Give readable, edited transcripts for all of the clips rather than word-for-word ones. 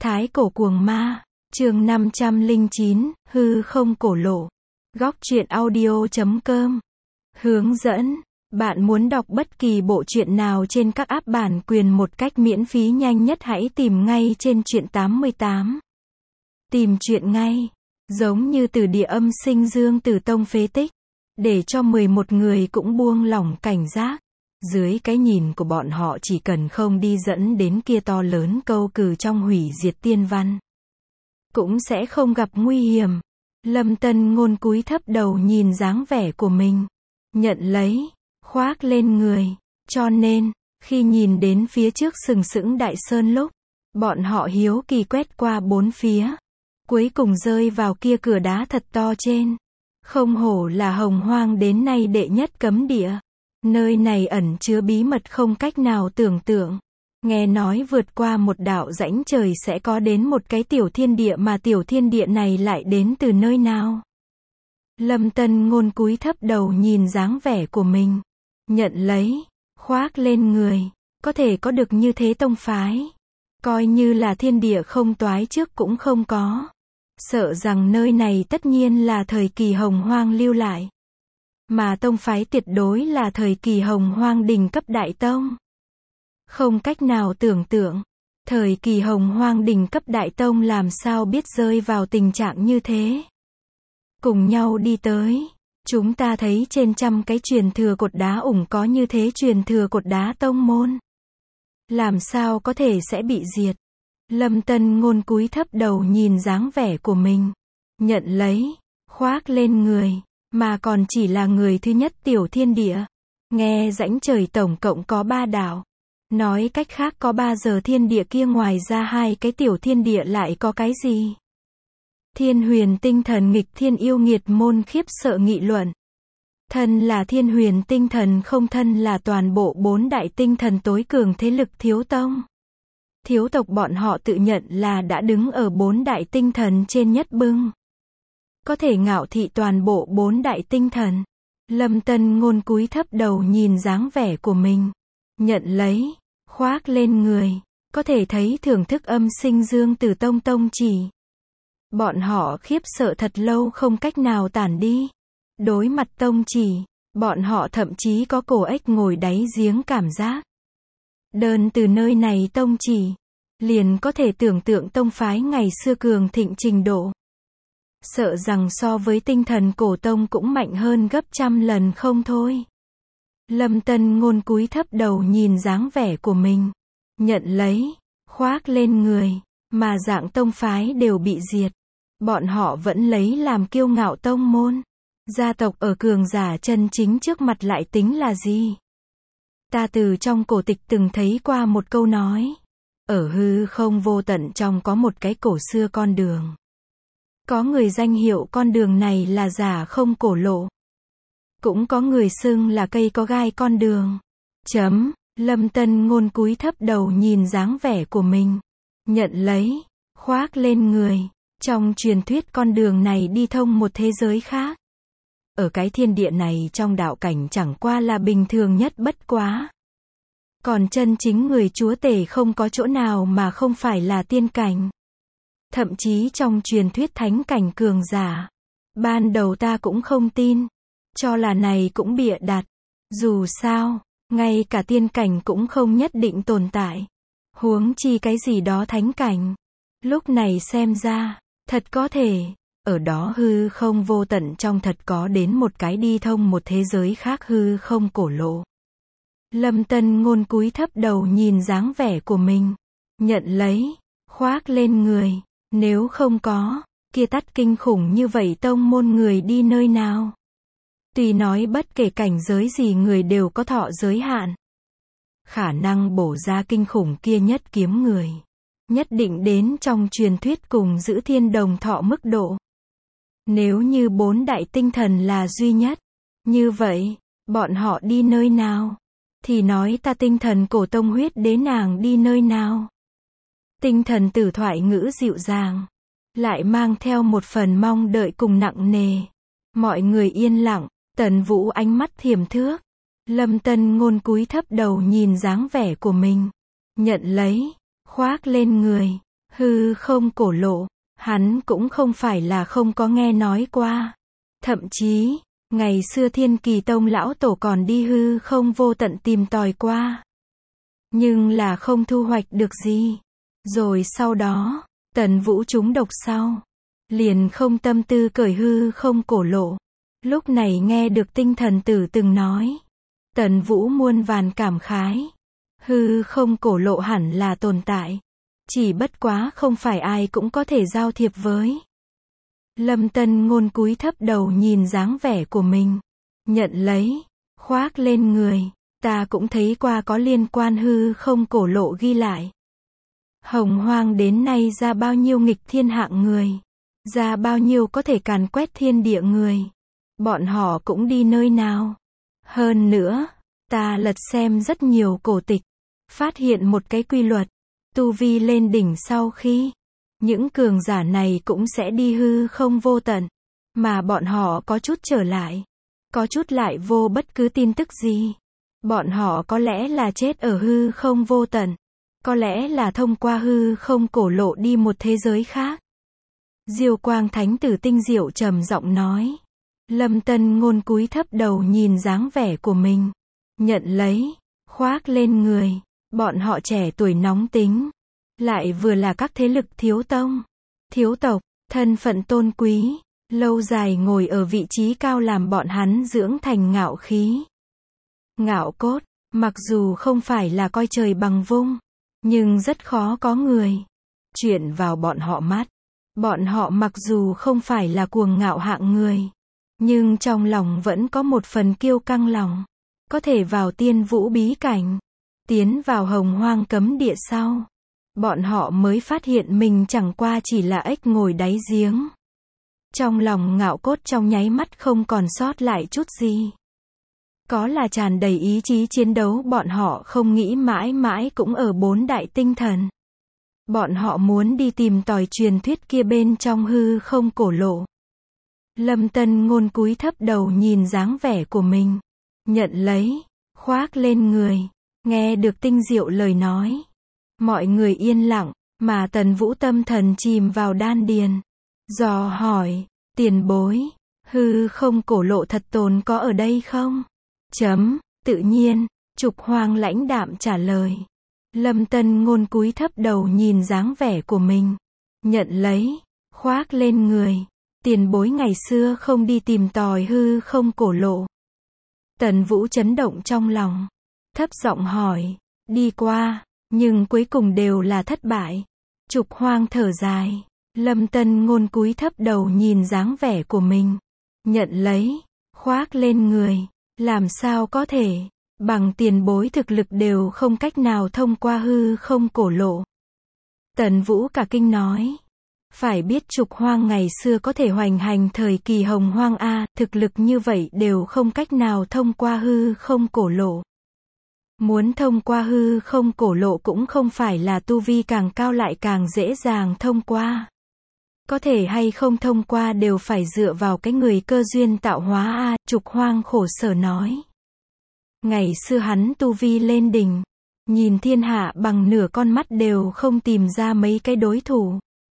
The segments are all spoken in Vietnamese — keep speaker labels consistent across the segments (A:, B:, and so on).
A: Thái cổ cuồng ma, chương 509, hư không cổ lộ. Góc truyện audio.com. Hướng dẫn. Bạn muốn đọc bất kỳ bộ truyện nào trên các app bản quyền một cách miễn phí nhanh nhất hãy tìm ngay trên truyện 88. Tìm truyện ngay. Giống như từ địa âm sinh dương tử tông phế tích. Để cho 11 người cũng buông lỏng cảnh giác. Dưới cái nhìn của bọn họ chỉ cần không đi dẫn đến kia to lớn câu cừ trong hủy diệt tiên văn, cũng sẽ không gặp nguy hiểm. Lâm Tân Ngôn cúi thấp đầu nhìn dáng vẻ của mình. Nhận lấy, khoác lên người. Cho nên, khi nhìn đến phía trước sừng sững đại sơn lúc, bọn họ hiếu kỳ quét qua bốn phía. Cuối cùng rơi vào kia cửa đá thật to trên. Không hổ là Hồng Hoang đến nay đệ nhất cấm địa. Nơi này ẩn chứa bí mật không cách nào tưởng tượng. Nghe nói vượt qua một đạo rãnh trời sẽ có đến một cái tiểu thiên địa mà tiểu thiên địa này lại đến từ nơi nào. Lâm Tân Ngôn cúi thấp đầu nhìn dáng vẻ của mình. Nhận lấy, khoác lên người. Có thể có được như thế tông phái. Coi như là thiên địa không toái trước cũng không có. Sợ rằng nơi này tất nhiên là thời kỳ Hồng Hoang lưu lại. Mà tông phái tuyệt đối là thời kỳ Hồng Hoang đỉnh cấp đại tông. Không cách nào tưởng tượng, thời kỳ Hồng Hoang đỉnh cấp đại tông làm sao biết rơi vào tình trạng như thế. Cùng nhau đi tới, chúng ta thấy trên trăm cái truyền thừa cột đá ủng có như thế truyền thừa cột đá tông môn. Làm sao có thể sẽ bị diệt. Lâm Tân Ngôn cúi thấp đầu nhìn dáng vẻ của mình. Nhận lấy, khoác lên người. Mà còn chỉ là người thứ nhất tiểu thiên địa. Nghe rãnh trời tổng cộng có 3 đạo. Nói cách khác có 3 giờ thiên địa kia ngoài ra 2 cái tiểu thiên địa lại có cái gì? Thiên huyền tinh thần nghịch thiên yêu nghiệt môn khiếp sợ nghị luận. Thân là thiên huyền tinh thần không thân là toàn bộ 4 đại tinh thần tối cường thế lực thiếu tông. Thiếu tộc bọn họ tự nhận là đã đứng ở 4 đại tinh thần trên nhất bưng. Có thể ngạo thị toàn bộ 4 đại tinh thần. Lâm Tân Ngôn cúi thấp đầu nhìn dáng vẻ của mình. Nhận lấy, khoác lên người. Có thể thấy thưởng thức âm sinh dương tử tông tông chỉ. Bọn họ khiếp sợ thật lâu không cách nào tản đi. Đối mặt tông chỉ, bọn họ thậm chí có cổ ếch ngồi đáy giếng cảm giác. Đơn từ nơi này tông chỉ, liền có thể tưởng tượng tông phái ngày xưa cường thịnh trình độ. Sợ rằng so với tinh thần cổ tông cũng mạnh hơn gấp trăm lần không thôi. Lâm Tân Ngôn cúi thấp đầu nhìn dáng vẻ của mình. Nhận lấy, khoác lên người. Mà dạng tông phái đều bị diệt. Bọn họ vẫn lấy làm kiêu ngạo tông môn. Gia tộc ở cường giả chân chính trước mặt lại tính là gì? Ta từ trong cổ tịch từng thấy qua một câu nói. Ở hư không vô tận trong có một cái cổ xưa con đường. Có người danh hiệu con đường này là giả không cổ lộ. Cũng có người xưng là cây có gai con đường. Lâm Tân Ngôn cúi thấp đầu nhìn dáng vẻ của mình. Nhận lấy, khoác lên người. Trong truyền thuyết con đường này đi thông một thế giới khác. Ở cái thiên địa này trong đạo cảnh chẳng qua là bình thường nhất bất quá. Còn chân chính người chúa tể không có chỗ nào mà không phải là tiên cảnh. Thậm chí trong truyền thuyết thánh cảnh cường giả. Ban đầu ta cũng không tin. Cho là này cũng bịa đặt. Dù sao, ngay cả tiên cảnh cũng không nhất định tồn tại. Huống chi cái gì đó thánh cảnh. Lúc này xem ra, thật có thể, ở đó hư không vô tận trong thật có đến một cái đi thông một thế giới khác hư không cổ lộ. Lâm Tân Ngôn cúi thấp đầu nhìn dáng vẻ của mình. Nhận lấy, khoác lên người. Nếu không có, kia tắt kinh khủng như vậy tông môn người đi nơi nào? Tuy nói bất kể cảnh giới gì người đều có thọ giới hạn. Khả năng bổ ra kinh khủng kia nhất kiếm người. Nhất định đến trong truyền thuyết cùng giữ thiên đồng thọ mức độ. Nếu như 4 đại tinh thần là duy nhất. Như vậy, bọn họ đi nơi nào? Thì nói ta tinh thần cổ tông huyết đế nàng đi nơi nào? Tinh thần tử thoại ngữ dịu dàng. Lại mang theo một phần mong đợi cùng nặng nề. Mọi người yên lặng. Tần Vũ ánh mắt thiềm thước. Lâm Tân Ngôn cúi thấp đầu nhìn dáng vẻ của mình. Nhận lấy, khoác lên người. Hư không cổ lộ, hắn cũng không phải là không có nghe nói qua. Thậm chí, ngày xưa Thiên Kỳ Tông lão tổ còn đi hư không vô tận tìm tòi qua. Nhưng là không thu hoạch được gì. Rồi sau đó, Tần Vũ trúng độc sau, liền không tâm tư cởi hư không cổ lộ. Lúc này nghe được Tinh Thần Tử từng nói, Tần Vũ muôn vàn cảm khái. Hư không cổ lộ hẳn là tồn tại. Chỉ bất quá không phải ai cũng có thể giao thiệp với. Lâm Tân Ngôn cúi thấp đầu nhìn dáng vẻ của mình. Nhận lấy, khoác lên người. Ta cũng thấy qua có liên quan hư không cổ lộ ghi lại. Hồng Hoang đến nay ra bao nhiêu nghịch thiên hạng người. Ra bao nhiêu có thể càn quét thiên địa người. Bọn họ cũng đi nơi nào. Hơn nữa, ta lật xem rất nhiều cổ tịch. Phát hiện một cái quy luật. Tu vi lên đỉnh sau khi, những cường giả này cũng sẽ đi hư không vô tận. Mà bọn họ có chút trở lại. Có chút lại vô bất cứ tin tức gì. Bọn họ có lẽ là chết ở hư không vô tận. Có lẽ là thông qua hư không cổ lộ đi một thế giới khác. Diêu Quang Thánh Tử tinh diệu trầm giọng nói. Lâm Tân Ngôn cúi thấp đầu nhìn dáng vẻ của mình. Nhận lấy, khoác lên người. Bọn họ trẻ tuổi nóng tính. Lại vừa là các thế lực thiếu tông, thiếu tộc, thân phận tôn quý. Lâu dài ngồi ở vị trí cao làm bọn hắn dưỡng thành ngạo khí. Ngạo cốt, mặc dù không phải là coi trời bằng vung, nhưng rất khó có người chuyển vào bọn họ mắt. Bọn họ mặc dù không phải là cuồng ngạo hạng người, nhưng trong lòng vẫn có một phần kiêu căng lòng. Có thể vào tiên vũ bí cảnh, tiến vào hồng hoang cấm địa sau. Bọn họ mới phát hiện mình chẳng qua chỉ là ếch ngồi đáy giếng. Trong lòng ngạo cốt trong nháy mắt không còn sót lại chút gì. Có là tràn đầy ý chí chiến đấu, bọn họ không nghĩ mãi mãi cũng ở bốn đại tinh thần. Bọn họ muốn đi tìm tòi truyền thuyết kia bên trong hư không cổ lộ. Lâm Tân Ngôn cúi thấp đầu nhìn dáng vẻ của mình. Nhận lấy, khoác lên người. Nghe được tinh diệu lời nói. Mọi người yên lặng, mà Tần Vũ tâm thần chìm vào đan điền. Dò hỏi, tiền bối, hư không cổ lộ thật tồn có ở đây không? Tự nhiên, Trục Hoang lãnh đạm trả lời. Lâm Tân Ngôn cúi thấp đầu nhìn dáng vẻ của mình. Nhận lấy, khoác lên người. Tiền bối ngày xưa không đi tìm tòi hư không cổ lộ. Tần Vũ chấn động trong lòng. Thấp giọng hỏi, đi qua, nhưng cuối cùng đều là thất bại. Trục Hoang thở dài. Lâm Tân Ngôn cúi thấp đầu nhìn dáng vẻ của mình. Nhận lấy, khoác lên người. Làm sao có thể, bằng tiền bối thực lực đều không cách nào thông qua hư không cổ lộ. Tần Vũ cả kinh nói. Phải biết Trục Hoang ngày xưa có thể hoành hành thời kỳ hồng hoang a, thực lực như vậy đều không cách nào thông qua hư không cổ lộ. Muốn thông qua hư không cổ lộ cũng không phải là tu vi càng cao lại càng dễ dàng thông qua. Có thể hay không thông qua đều phải dựa vào cái người cơ duyên tạo hóa a, Trục Hoang khổ sở nói. Ngày xưa hắn tu vi lên đỉnh, nhìn thiên hạ bằng nửa con mắt đều không tìm ra mấy cái đối thủ.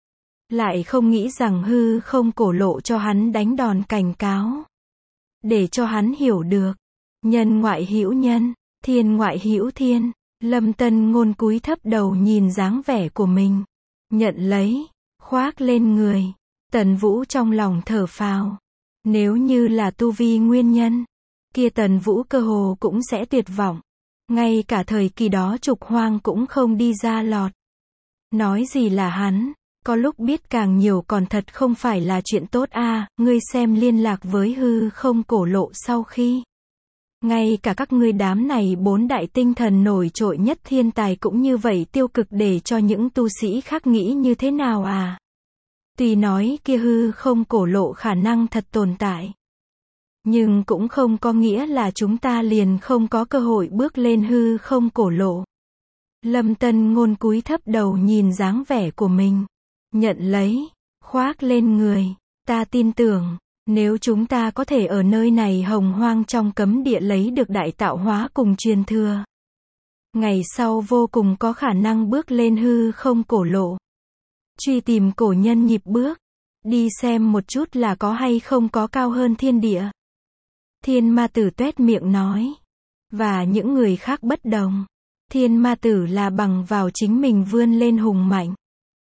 A: Lại không nghĩ rằng hư không cổ lộ cho hắn đánh đòn cảnh cáo. Để cho hắn hiểu được, nhân ngoại hữu nhân, thiên ngoại hữu thiên. Lâm Tân Ngôn cúi thấp đầu nhìn dáng vẻ của mình. Nhận lấy, khoác lên người. Tần Vũ trong lòng thở phào. Nếu như là tu vi nguyên nhân, kia Tần Vũ cơ hồ cũng sẽ tuyệt vọng. Ngay cả thời kỳ đó Trục Hoang cũng không đi ra lọt. Nói gì là hắn, có lúc biết càng nhiều còn thật không phải là chuyện tốt a. Ngươi xem liên lạc với hư không cổ lộ sau khi. Ngay cả các ngươi đám này bốn đại tinh thần nổi trội nhất thiên tài cũng như vậy tiêu cực, để cho những tu sĩ khác nghĩ như thế nào à? Tuy nói kia hư không cổ lộ khả năng thật tồn tại, nhưng cũng không có nghĩa là chúng ta liền không có cơ hội bước lên hư không cổ lộ. Lâm Tân Ngôn cúi thấp đầu nhìn dáng vẻ của mình. Nhận lấy, khoác lên người. Ta tin tưởng, nếu chúng ta có thể ở nơi này hồng hoang trong cấm địa lấy được đại tạo hóa cùng truyền thừa, ngày sau vô cùng có khả năng bước lên hư không cổ lộ. truy tìm cổ nhân nhịp bước, đi xem một chút là có hay không có cao hơn thiên địa. Thiên ma tử tuét miệng nói. Và những người khác bất đồng. Thiên ma tử là bằng vào chính mình vươn lên hùng mạnh.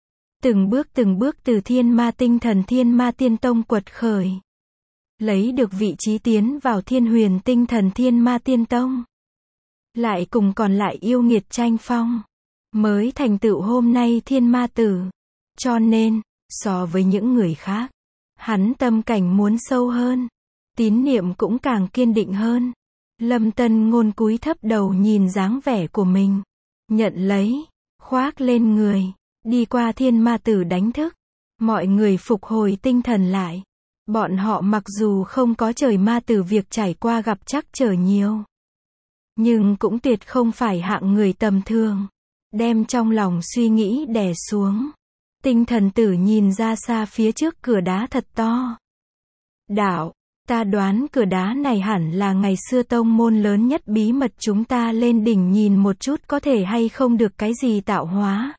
A: Từng bước từ thiên ma tinh thần thiên ma tiên tông quật khởi. Lấy được vị trí tiến vào thiên huyền tinh thần thiên ma tiên tông. Lại cùng còn lại yêu nghiệt tranh phong. Mới thành tựu hôm nay thiên ma tử. Cho nên, so với những người khác, hắn tâm cảnh muốn sâu hơn. Tín niệm cũng càng kiên định hơn. Lâm Tân Ngôn cúi thấp đầu nhìn dáng vẻ của mình. Nhận lấy, khoác lên người, đi qua thiên ma tử đánh thức. Mọi người phục hồi tinh thần lại. Bọn họ mặc dù không có trời ma tử việc trải qua gặp trắc trở nhiều. Nhưng cũng tuyệt không phải hạng người tầm thường. Đem trong lòng suy nghĩ đè xuống. Tinh thần tử nhìn ra xa phía trước cửa đá thật to. Đạo, ta đoán cửa đá này hẳn là ngày xưa tông môn lớn nhất bí mật, chúng ta lên đỉnh nhìn một chút có thể hay không được cái gì tạo hóa.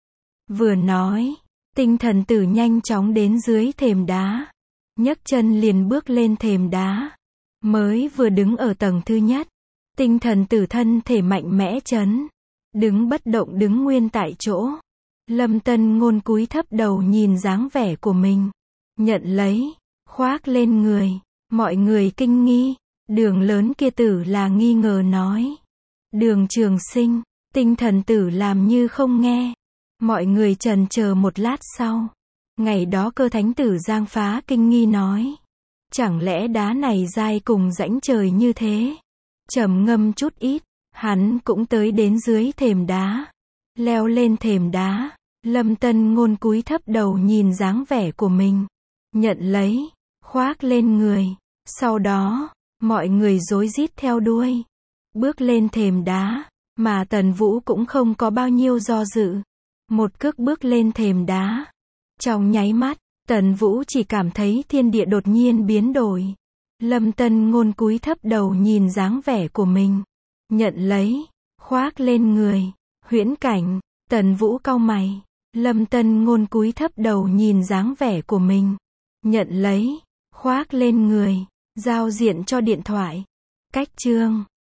A: Vừa nói, tinh thần tử nhanh chóng đến dưới thềm đá. Nhấc chân liền bước lên thềm đá. Mới vừa đứng ở tầng thứ nhất. Tinh thần tử thân thể mạnh mẽ chấn. Đứng bất động, đứng nguyên tại chỗ. Lâm Tân Ngôn cúi thấp đầu nhìn dáng vẻ của mình. Nhận lấy, khoác lên người. Mọi người kinh nghi. Đường lớn kia tử là nghi ngờ nói. Đường Trường Sinh. Tinh thần tử làm như không nghe. Mọi người chần chờ một lát sau. Ngày đó Cơ Thánh tử Giang Phá kinh nghi nói. Chẳng lẽ đá này dai cùng rãnh trời như thế? Trầm ngâm chút ít, hắn cũng tới đến dưới thềm đá. Leo lên thềm đá, Lâm Tân Ngôn cúi thấp đầu nhìn dáng vẻ của mình. Nhận lấy, khoác lên người. Sau đó, mọi người rối rít theo đuôi. Bước lên thềm đá, mà Tần Vũ cũng không có bao nhiêu do dự. Một cước bước lên thềm đá. Trong nháy mắt, Tần Vũ chỉ cảm thấy thiên địa đột nhiên biến đổi. Lâm Tân Ngôn cúi thấp đầu nhìn dáng vẻ của mình. Nhận lấy, khoác lên người. Huyễn cảnh, Tần Vũ cau mày. Lâm Tân Ngôn cúi thấp đầu nhìn dáng vẻ của mình. Nhận lấy, khoác lên người. Giao diện cho điện thoại. Cách chương